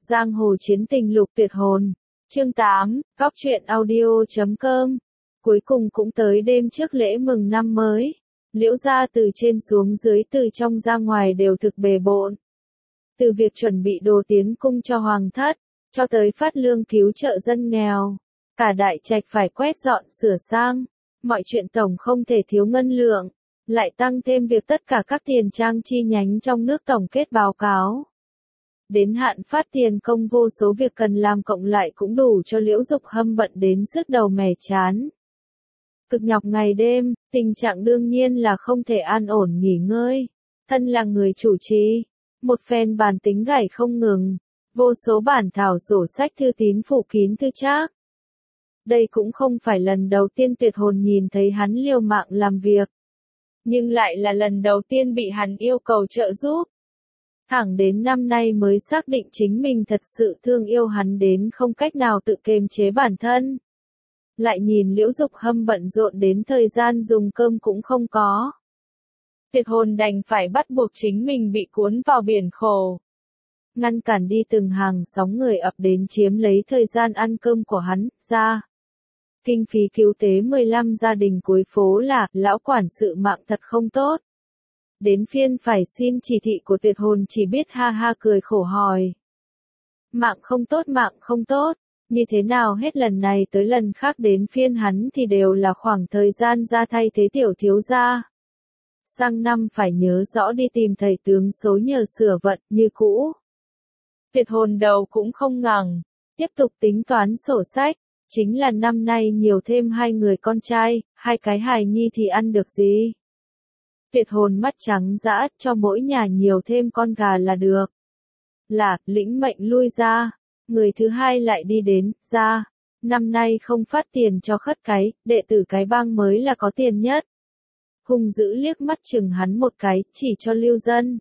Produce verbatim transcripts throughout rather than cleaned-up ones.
Giang hồ chiến tình lục tuyệt hồn. Chương tám, Góc truyện audio chấm com. Cuối cùng cũng tới đêm trước lễ mừng năm mới. Liễu gia từ trên xuống dưới, từ trong ra ngoài đều thực bề bộn. Từ việc chuẩn bị đồ tiến cung cho hoàng thất, cho tới phát lương cứu trợ dân nghèo. Cả đại trạch phải quét dọn sửa sang. Mọi chuyện tổng không thể thiếu ngân lượng. Lại tăng thêm việc tất cả các tiền trang chi nhánh trong nước tổng kết báo cáo. Đến hạn phát tiền công, vô số việc cần làm cộng lại cũng đủ cho Liễu Dục Hâm bận đến sứt đầu mẻ chán. Cực nhọc ngày đêm, tình trạng đương nhiên là không thể an ổn nghỉ ngơi. Thân là người chủ trì, một phen bàn tính gảy không ngừng, vô số bản thảo sổ sách thư tín phủ kín thư trác. Đây cũng không phải lần đầu tiên Tuyệt Hồn nhìn thấy hắn liều mạng làm việc, nhưng lại là lần đầu tiên bị hắn yêu cầu trợ giúp. Thẳng đến năm nay mới xác định chính mình thật sự thương yêu hắn đến không cách nào tự kiềm chế bản thân. Lại nhìn Liễu Dục Hâm bận rộn đến thời gian dùng cơm cũng không có. Tuyệt Hồn đành phải bắt buộc chính mình bị cuốn vào biển khổ. Ngăn cản đi từng hàng sóng người ập đến chiếm lấy thời gian ăn cơm của hắn, ra. Kinh phí cứu tế mười lăm gia đình cuối phố là, lão quản sự mạng thật không tốt. Đến phiên phải xin chỉ thị của Tuyệt Hồn chỉ biết ha ha cười khổ hỏi. Mạng không tốt, mạng không tốt, như thế nào hết lần này tới lần khác đến phiên hắn thì đều là khoảng thời gian ra thay thế tiểu thiếu gia. Sang năm phải nhớ rõ đi tìm thầy tướng số nhờ sửa vận như cũ. Tuyệt Hồn đầu cũng không ngẩng, tiếp tục tính toán sổ sách, chính là năm nay nhiều thêm hai người con trai, hai cái hài nhi thì ăn được gì. Tuyệt Hồn mắt trắng dã, cho mỗi nhà nhiều thêm con gà là được. Là, lĩnh mệnh lui ra. Người thứ hai lại đi đến, ra. Năm nay không phát tiền cho khất cái, đệ tử cái bang mới là có tiền nhất. Hung dữ liếc mắt chừng hắn một cái, chỉ cho lưu dân.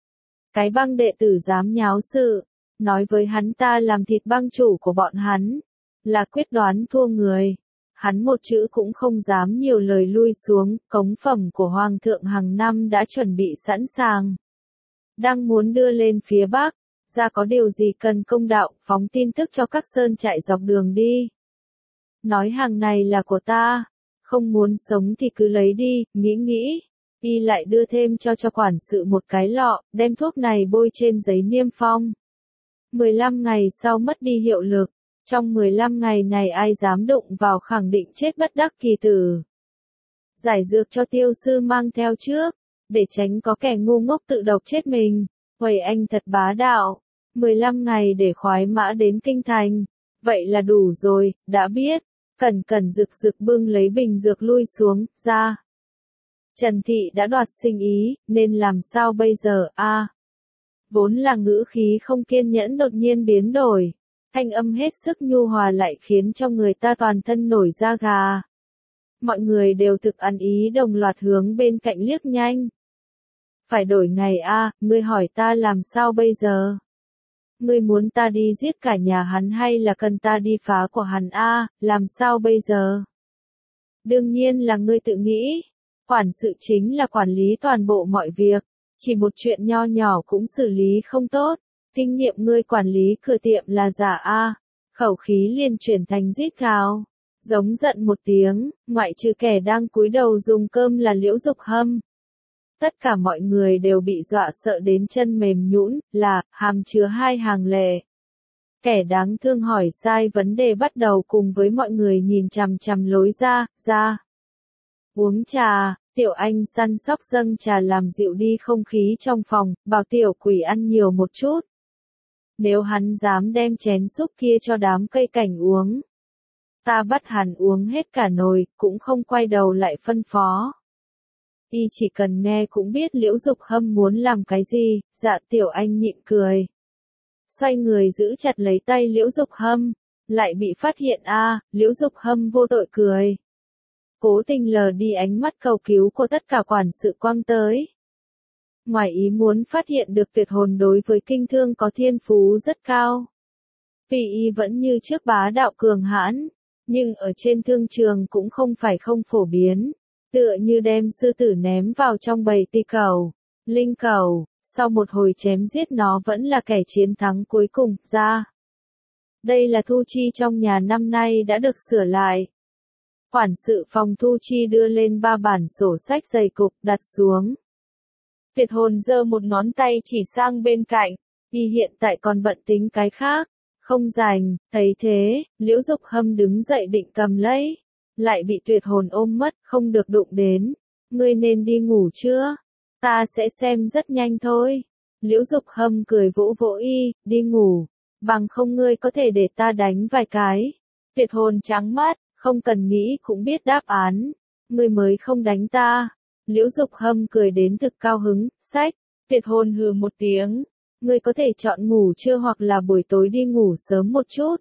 Cái bang đệ tử dám nháo sự, nói với hắn ta làm thịt bang chủ của bọn hắn, là quyết đoán thua người. Hắn một chữ cũng không dám nhiều lời lui xuống, cống phẩm của Hoàng thượng hàng năm đã chuẩn bị sẵn sàng. Đang muốn đưa lên phía Bắc, ra có điều gì cần công đạo, phóng tin tức cho các sơn trại dọc đường đi. Nói hàng này là của ta, không muốn sống thì cứ lấy đi, nghĩ nghĩ. Y lại đưa thêm cho cho quản sự một cái lọ, đem thuốc này bôi trên giấy niêm phong. mười lăm ngày sau mất đi hiệu lực. Trong mười lăm ngày này ai dám đụng vào khẳng định chết bất đắc kỳ tử. Giải dược cho tiêu sư mang theo trước, để tránh có kẻ ngu ngốc tự độc chết mình. Huầy anh thật bá đạo, mười lăm ngày để khoái mã đến kinh thành, vậy là đủ rồi, đã biết. Cẩn cẩn rực rực bưng lấy bình dược lui xuống, ra. Trần Thị đã đoạt sinh ý, nên làm sao bây giờ, a à, vốn là ngữ khí không kiên nhẫn đột nhiên biến đổi. Thanh âm hết sức nhu hòa lại khiến cho người ta toàn thân nổi da gà. Mọi người đều thực ăn ý đồng loạt hướng bên cạnh liếc nhanh. Phải đổi ngày a, à, ngươi hỏi ta làm sao bây giờ? Ngươi muốn ta đi giết cả nhà hắn hay là cần ta đi phá của hắn a, à, làm sao bây giờ? Đương nhiên là ngươi tự nghĩ. Quản sự chính là quản lý toàn bộ mọi việc, chỉ một chuyện nho nhỏ cũng xử lý không tốt. Kinh nghiệm ngươi quản lý cửa tiệm là giả a, à. Khẩu khí liền chuyển thành rít gào, giống giận một tiếng, ngoại trừ kẻ đang cúi đầu dùng cơm là Liễu Dục Hâm. Tất cả mọi người đều bị dọa sợ đến chân mềm nhũn, là hàm chứa hai hàng lệ. Kẻ đáng thương hỏi sai vấn đề bắt đầu cùng với mọi người nhìn chằm chằm lối ra, ra. Uống trà. Tiểu Anh săn sóc dâng trà làm dịu đi không khí trong phòng, bảo tiểu quỷ ăn nhiều một chút. Nếu hắn dám đem chén súp kia cho đám cây cảnh uống, ta bắt hắn uống hết cả nồi, cũng không quay đầu lại phân phó. Y chỉ cần nghe cũng biết Liễu Dục Hâm muốn làm cái gì, dạ Tiểu Anh nhịn cười. Xoay người giữ chặt lấy tay Liễu Dục Hâm, lại bị phát hiện a, à, Liễu Dục Hâm vô tội cười. Cố tình lờ đi ánh mắt cầu cứu của tất cả quản sự quăng tới. Ngoài ý muốn phát hiện được Tuyệt Hồn đối với kinh thương có thiên phú rất cao. Vì y vẫn như trước bá đạo cường hãn, nhưng ở trên thương trường cũng không phải không phổ biến. Tựa như đem sư tử ném vào trong bầy ti cầu, linh cầu, sau một hồi chém giết nó vẫn là kẻ chiến thắng cuối cùng ra. Đây là thu chi trong nhà năm nay đã được sửa lại. Quản sự phòng thu chi đưa lên ba bản sổ sách dày cục đặt xuống. Tuyệt hồn giơ một ngón tay chỉ sang bên cạnh, y hiện tại còn bận tính cái khác, không rảnh. Thấy thế, Liễu Dục Hâm đứng dậy định cầm lấy, lại bị tuyệt hồn ôm mất, không được đụng đến. Ngươi nên đi ngủ chưa? Ta sẽ xem rất nhanh thôi. Liễu Dục Hâm cười vỗ vỗ y, đi ngủ, bằng không ngươi có thể để ta đánh vài cái. Tuyệt hồn trắng mắt, không cần nghĩ cũng biết đáp án. Ngươi mới không đánh ta. Liễu Dục Hâm cười đến thực cao hứng, sách. Tuyệt hồn hừ một tiếng. Ngươi có thể chọn ngủ trưa hoặc là buổi tối đi ngủ sớm một chút.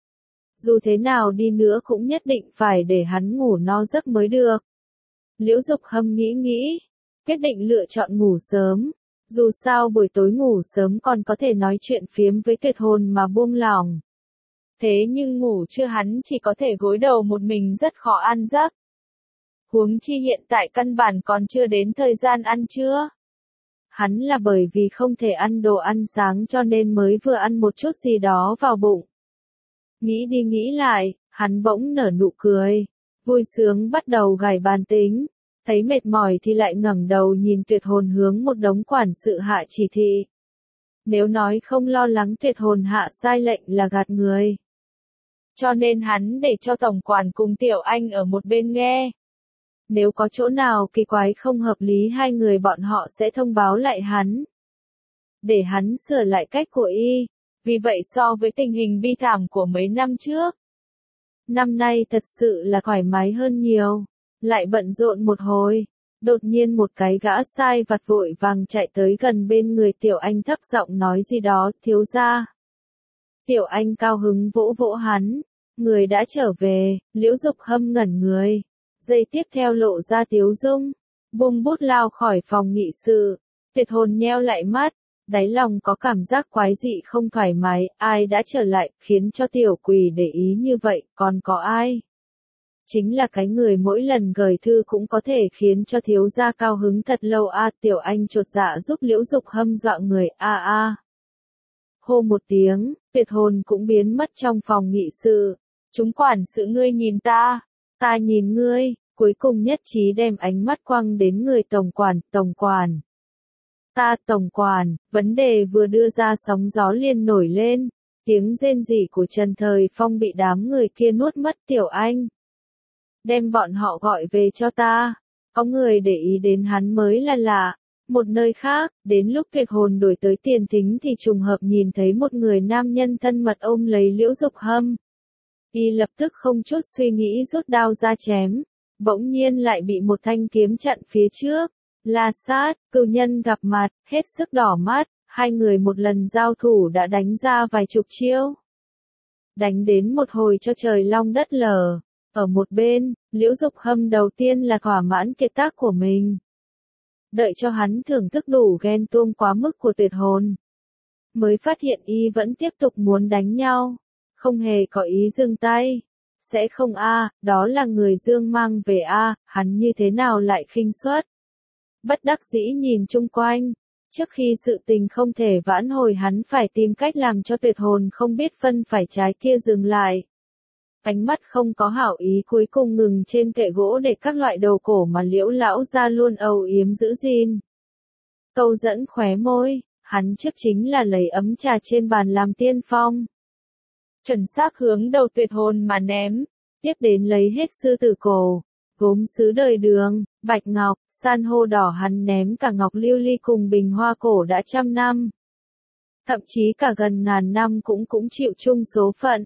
Dù thế nào đi nữa cũng nhất định phải để hắn ngủ no giấc mới được. Liễu Dục Hâm nghĩ nghĩ, quyết định lựa chọn ngủ sớm. Dù sao buổi tối ngủ sớm còn có thể nói chuyện phiếm với tuyệt hồn mà buông lỏng. Thế nhưng ngủ trưa hắn chỉ có thể gối đầu một mình rất khó ăn giấc. Huống chi hiện tại căn bản còn chưa đến thời gian ăn trưa. Hắn là bởi vì không thể ăn đồ ăn sáng cho nên mới vừa ăn một chút gì đó vào bụng. Nghĩ đi nghĩ lại, hắn bỗng nở nụ cười, vui sướng bắt đầu gảy bàn tính, thấy mệt mỏi thì lại ngẩng đầu nhìn tuyệt hồn hướng một đống quản sự hạ chỉ thị. Nếu nói không lo lắng tuyệt hồn hạ sai lệnh là gạt người. Cho nên hắn để cho tổng quản cùng Tiểu Anh ở một bên nghe. Nếu có chỗ nào kỳ quái không hợp lý hai người bọn họ sẽ thông báo lại hắn. Để hắn sửa lại cách của y. Vì vậy so với tình hình bi thảm của mấy năm trước, năm nay thật sự là thoải mái hơn nhiều. Lại bận rộn một hồi, đột nhiên một cái gã sai vặt vội vàng chạy tới gần bên người Tiểu Anh thấp giọng nói gì đó, thiếu gia. Tiểu Anh cao hứng vỗ vỗ hắn, người đã trở về. Liễu Dục Hâm ngẩn người, giây tiếp theo lộ ra tiếu dung, buông bút lao khỏi phòng nghị sự. Tuyệt hồn nheo lại mắt, đáy lòng có cảm giác quái dị không thoải mái, ai đã trở lại, khiến cho tiểu quỷ để ý như vậy, còn có ai? Chính là cái người mỗi lần gửi thư cũng có thể khiến cho thiếu gia cao hứng thật lâu a. À, Tiểu Anh chột dạ giúp Liễu Dục Hâm dọa người, a a. À. Hô một tiếng, tuyệt hồn cũng biến mất trong phòng nghị sự. Chúng quản sự ngươi nhìn ta, ta nhìn ngươi, cuối cùng nhất trí đem ánh mắt quăng đến người tổng quản, tổng quản. Ta tổng quản, vấn đề vừa đưa ra sóng gió liền nổi lên, tiếng rên rỉ của Trần Thời Phong bị đám người kia nuốt mất. Tiểu Anh, đem bọn họ gọi về cho ta, có người để ý đến hắn mới là lạ. Một nơi khác, đến lúc tuyệt hồn đổi tới tiền thính thì trùng hợp nhìn thấy một người nam nhân thân mật ôm lấy Liễu Dục Hâm. Y lập tức không chút suy nghĩ rút đao ra chém, bỗng nhiên lại bị một thanh kiếm chặn phía trước. La Sát, cửu nhân gặp mặt, hết sức đỏ mắt, hai người một lần giao thủ đã đánh ra vài chục chiêu. Đánh đến một hồi cho trời long đất lở. Ở một bên, Liễu Dục Hâm đầu tiên là thỏa mãn kiệt tác của mình. Đợi cho hắn thưởng thức đủ ghen tuông quá mức của tuyệt hồn, mới phát hiện y vẫn tiếp tục muốn đánh nhau, không hề có ý dừng tay. Sẽ không a, à, đó là người Dương mang về a, à, hắn như thế nào lại khinh suất. Bất đắc dĩ nhìn chung quanh, trước khi sự tình không thể vãn hồi hắn phải tìm cách làm cho tuyệt hồn không biết phân phải trái kia dừng lại. Ánh mắt không có hảo ý cuối cùng ngừng trên kệ gỗ để các loại đồ cổ mà Liễu lão gia luôn âu yếm giữ gìn. Câu dẫn khóe môi, hắn trước chính là lấy ấm trà trên bàn làm tiên phong. Chuẩn xác hướng đầu tuyệt hồn mà ném, tiếp đến lấy hết sư tử cổ, gốm sứ đời đường, bạch ngọc, san hô đỏ, hắn ném cả ngọc lưu ly cùng bình hoa cổ đã trăm năm. Thậm chí cả gần ngàn năm cũng cũng chịu chung số phận.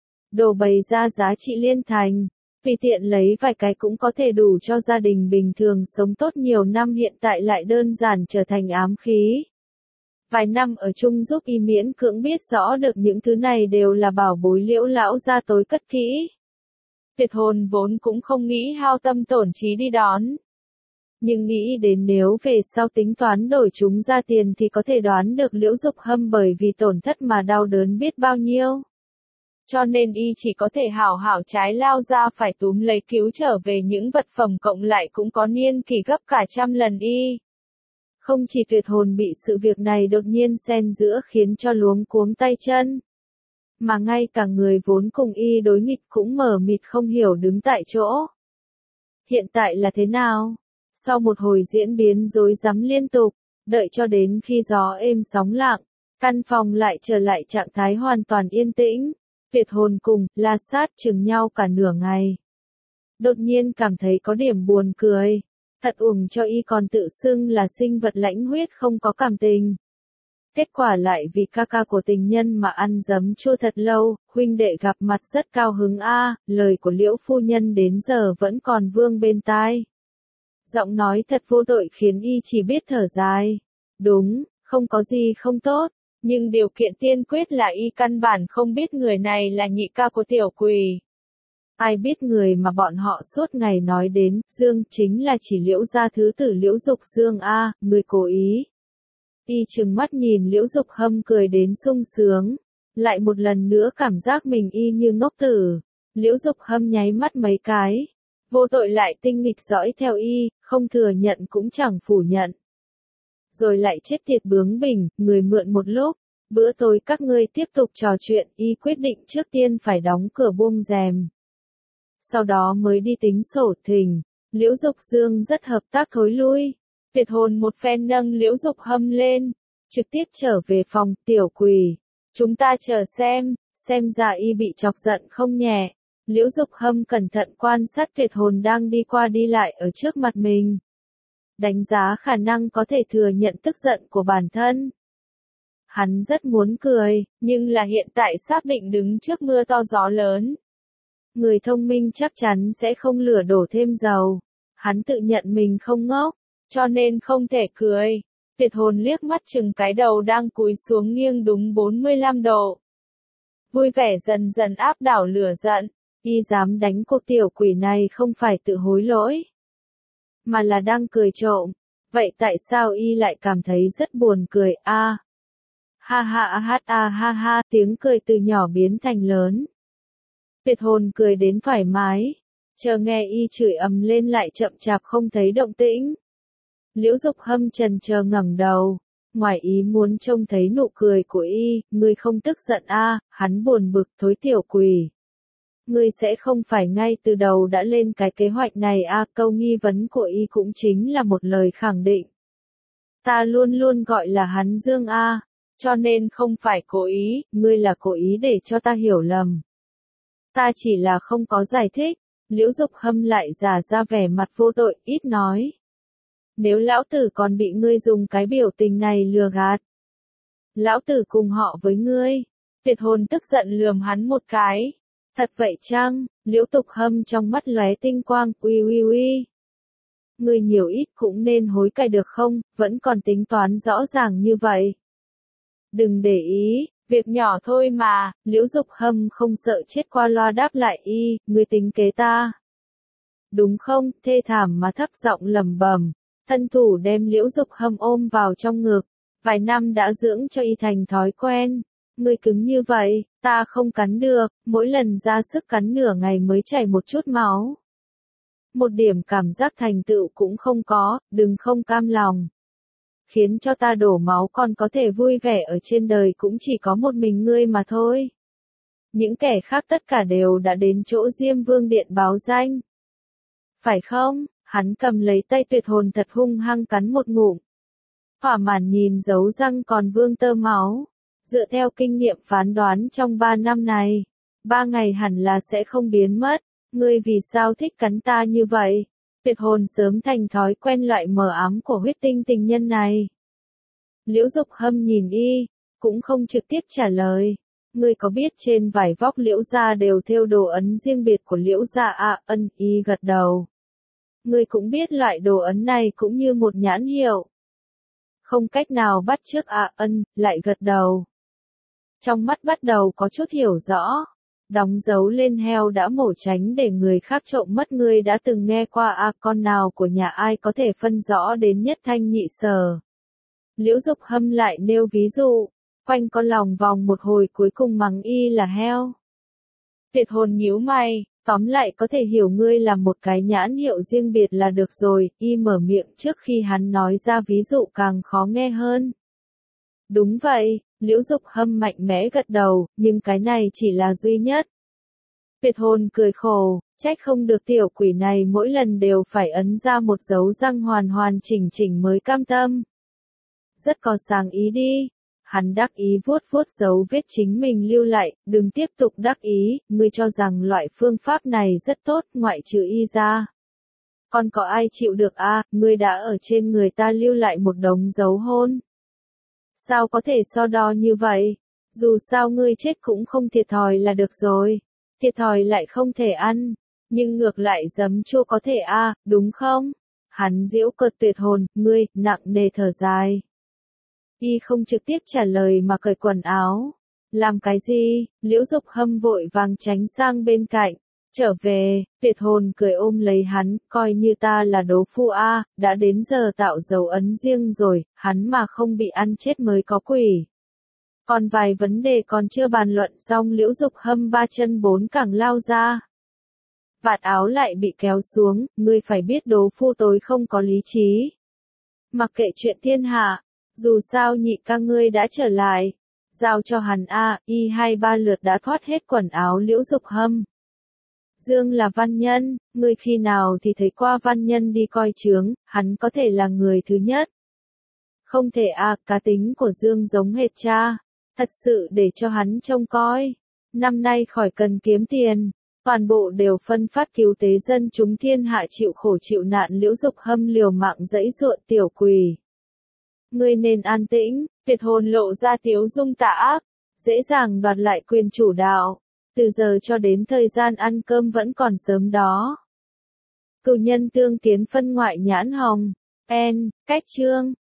Đồ bày ra giá trị liên thành, tùy tiện lấy vài cái cũng có thể đủ cho gia đình bình thường sống tốt nhiều năm, hiện tại lại đơn giản trở thành ám khí. Vài năm ở chung giúp y miễn cưỡng biết rõ được những thứ này đều là bảo bối Liễu lão gia tối cất kỹ. Tuyệt hồn vốn cũng không nghĩ hao tâm tổn trí đi đón. Nhưng nghĩ đến nếu về sau tính toán đổi chúng ra tiền thì có thể đoán được Liễu Dục Hâm bởi vì tổn thất mà đau đớn biết bao nhiêu. Cho nên y chỉ có thể hảo hảo trái lao ra phải túm lấy cứu trở về, những vật phẩm cộng lại cũng có niên kỳ gấp cả trăm lần y. Không chỉ tuyệt hồn bị sự việc này đột nhiên xen giữa khiến cho luống cuống tay chân, mà ngay cả người vốn cùng y đối nghịch cũng mờ mịt không hiểu đứng tại chỗ. Hiện tại là thế nào? Sau một hồi diễn biến rối rắm liên tục, đợi cho đến khi gió êm sóng lặng, căn phòng lại trở lại trạng thái hoàn toàn yên tĩnh. Tuyệt hồn cùng La Sát chừng nhau cả nửa ngày. Đột nhiên cảm thấy có điểm buồn cười. Thật uổng cho y còn tự xưng là sinh vật lãnh huyết không có cảm tình. Kết quả lại vì ca ca của tình nhân mà ăn giấm chua thật lâu, huynh đệ gặp mặt rất cao hứng a, lời của Liễu phu nhân đến giờ vẫn còn vương bên tai. Giọng nói thật vô tội khiến y chỉ biết thở dài. Đúng, không có gì không tốt, nhưng điều kiện tiên quyết là y căn bản không biết người này là nhị ca của tiểu quỷ. Ai biết người mà bọn họ suốt ngày nói đến, Dương, chính là chỉ Liễu gia thứ tử Liễu Dục Dương a, người cố ý. Y trừng mắt nhìn Liễu Dục Hâm cười đến sung sướng, lại một lần nữa cảm giác mình y như ngốc tử. Liễu Dục Hâm nháy mắt mấy cái, vô tội lại tinh nghịch dõi theo y, không thừa nhận cũng chẳng phủ nhận. Rồi lại chết tiệt bướng bỉnh, người mượn một lúc, bữa tối các ngươi tiếp tục trò chuyện, y quyết định trước tiên phải đóng cửa buông rèm. Sau đó mới đi tính sổ thình. Liễu Dục Dương rất hợp tác thối lui. Tuyệt hồn một phen nâng Liễu Dục Hâm lên, trực tiếp trở về phòng. Tiểu quỷ, chúng ta chờ xem, xem ra y bị chọc giận không nhẹ. Liễu Dục Hâm cẩn thận quan sát tuyệt hồn đang đi qua đi lại ở trước mặt mình. Đánh giá khả năng có thể thừa nhận tức giận của bản thân. Hắn rất muốn cười, nhưng là hiện tại xác định đứng trước mưa to gió lớn. Người thông minh chắc chắn sẽ không lửa đổ thêm dầu. Hắn tự nhận mình không ngốc, cho nên không thể cười. Tuyệt hồn liếc mắt chừng cái đầu đang cúi xuống nghiêng đúng bốn mươi lăm độ. Vui vẻ dần dần áp đảo lửa giận. Y dám đánh cô tiểu quỷ này không phải tự hối lỗi, mà là đang cười trộm. Vậy tại sao y lại cảm thấy rất buồn cười a? À, ha ha ha ha ha ha, tiếng cười từ nhỏ biến thành lớn. Tuyệt hồn cười đến thoải mái, chờ nghe y chửi ầm lên lại chậm chạp không thấy động tĩnh. Liễu Dục Hâm chần chờ ngẩng đầu, ngoài ý muốn trông thấy nụ cười của y, ngươi không tức giận a? À, hắn buồn bực, thối tiểu quỷ. Ngươi sẽ không phải ngay từ đầu đã lên cái kế hoạch này a? À, câu nghi vấn của y cũng chính là một lời khẳng định. Ta luôn luôn gọi là hắn Dương a, à, cho nên không phải cố ý, ngươi là cố ý để cho ta hiểu lầm. Ta chỉ là không có giải thích. Liễu Dục Hâm lại giả ra vẻ mặt vô tội, ít nói. Nếu lão tử còn bị ngươi dùng cái biểu tình này lừa gạt, lão tử cùng họ với ngươi. Tuyệt hồn tức giận lườm hắn một cái. Thật vậy chăng? Liễu Dục Hâm trong mắt lóe tinh quang, uy uy uy. Ngươi nhiều ít cũng nên hối cải được không, vẫn còn tính toán rõ ràng như vậy. Đừng để ý, việc nhỏ thôi mà. Liễu Dục Hâm không sợ chết qua loa đáp lại y, ngươi tính kế ta. Đúng không? Thê thảm mà thấp giọng lẩm bẩm. Thân thủ đem Liễu Dục Hâm ôm vào trong ngực. Vài năm đã dưỡng cho y thành thói quen. Ngươi cứng như vậy, ta không cắn được, mỗi lần ra sức cắn nửa ngày mới chảy một chút máu. Một điểm cảm giác thành tựu cũng không có, đừng không cam lòng. Khiến cho ta đổ máu còn có thể vui vẻ ở trên đời cũng chỉ có một mình ngươi mà thôi. Những kẻ khác tất cả đều đã đến chỗ Diêm Vương Điện báo danh. Phải không? Hắn cầm lấy tay tuyệt hồn thật hung hăng cắn một ngụm. Hỏa Mạn nhìn dấu răng còn vương tơ máu. Dựa theo kinh nghiệm phán đoán trong ba năm này, ba ngày hẳn là sẽ không biến mất. Ngươi vì sao thích cắn ta như vậy? Tuyệt hồn sớm thành thói quen loại mờ ám của huyết tinh tình nhân này. Liễu Dục Hâm nhìn y, cũng không trực tiếp trả lời. Ngươi có biết trên vải vóc Liễu gia đều thêu đồ ấn riêng biệt của Liễu gia à? Ân, y gật đầu. Ngươi cũng biết loại đồ ấn này cũng như một nhãn hiệu. Không cách nào bắt chước à? Ân, lại gật đầu. Trong mắt bắt đầu có chút hiểu rõ. Đóng dấu lên heo đã mổ tránh để người khác trộm mất. Ngươi đã từng nghe qua à? Con nào của nhà ai có thể phân rõ đến nhất thanh nhị sở. Liễu Dục Hâm lại nêu ví dụ, quanh con lòng vòng một hồi cuối cùng mắng y là heo. Tuyệt hồn nhíu mày, Tóm lại có thể hiểu ngươi là một cái nhãn hiệu riêng biệt là được rồi, y mở miệng trước khi hắn nói ra ví dụ càng khó nghe hơn. Đúng vậy, Liễu Dục Hâm mạnh mẽ gật đầu, nhưng cái này chỉ là duy nhất. Tuyệt Hồn cười khổ, trách không được tiểu quỷ này mỗi lần đều phải ấn ra một dấu răng hoàn hoàn chỉnh chỉnh mới cam tâm. Rất có sáng ý đi. Hắn đắc ý vuốt vuốt dấu vết chính mình lưu lại, đừng tiếp tục đắc ý, ngươi cho rằng loại phương pháp này rất tốt, ngoại trừ y ra. Còn có ai chịu được a? À, ngươi đã ở trên người ta lưu lại một đống dấu hôn. Sao có thể so đo như vậy? Dù sao ngươi chết cũng không thiệt thòi là được rồi. Thiệt thòi lại không thể ăn, nhưng ngược lại giấm chua có thể a, à, đúng không? Hắn giễu cợt Tuyệt Hồn, ngươi, nặng nề thở dài. Y không trực tiếp trả lời mà cởi quần áo. Làm cái gì? Liễu Dục Hâm vội vàng tránh sang bên cạnh. Trở về, Tuyệt Hồn cười ôm lấy hắn, coi như ta là đố phu a, à, đã đến giờ tạo dấu ấn riêng rồi, hắn mà không bị ăn chết mới có quỷ. Còn vài vấn đề còn chưa bàn luận xong Liễu Dục Hâm ba chân bốn cẳng lao ra. Vạt áo lại bị kéo xuống, ngươi phải biết đố phu tối không có lý trí. Mặc kệ chuyện thiên hạ. Dù sao nhị ca ngươi đã trở lại, giao cho hắn a, y hai ba lượt đã thoát hết quần áo Liễu Dục Hâm. Dương là văn nhân, ngươi khi nào thì thấy qua văn nhân đi coi chướng, hắn có thể là người thứ nhất. Không thể a, cá tính của Dương giống hệt cha, thật sự để cho hắn trông coi. Năm nay khỏi cần kiếm tiền, toàn bộ đều phân phát cứu tế dân chúng thiên hạ chịu khổ chịu nạn. Liễu Dục Hâm liều mạng dẫy ruộng tiểu quỷ. Ngươi nên an tĩnh, Tuyệt Hồn lộ ra tiếu dung tà ác, dễ dàng đoạt lại quyền chủ đạo. Từ giờ cho đến thời gian ăn cơm vẫn còn sớm đó. Cửu nhân tương tiến phân ngoại nhãn hồng. N, cách chương.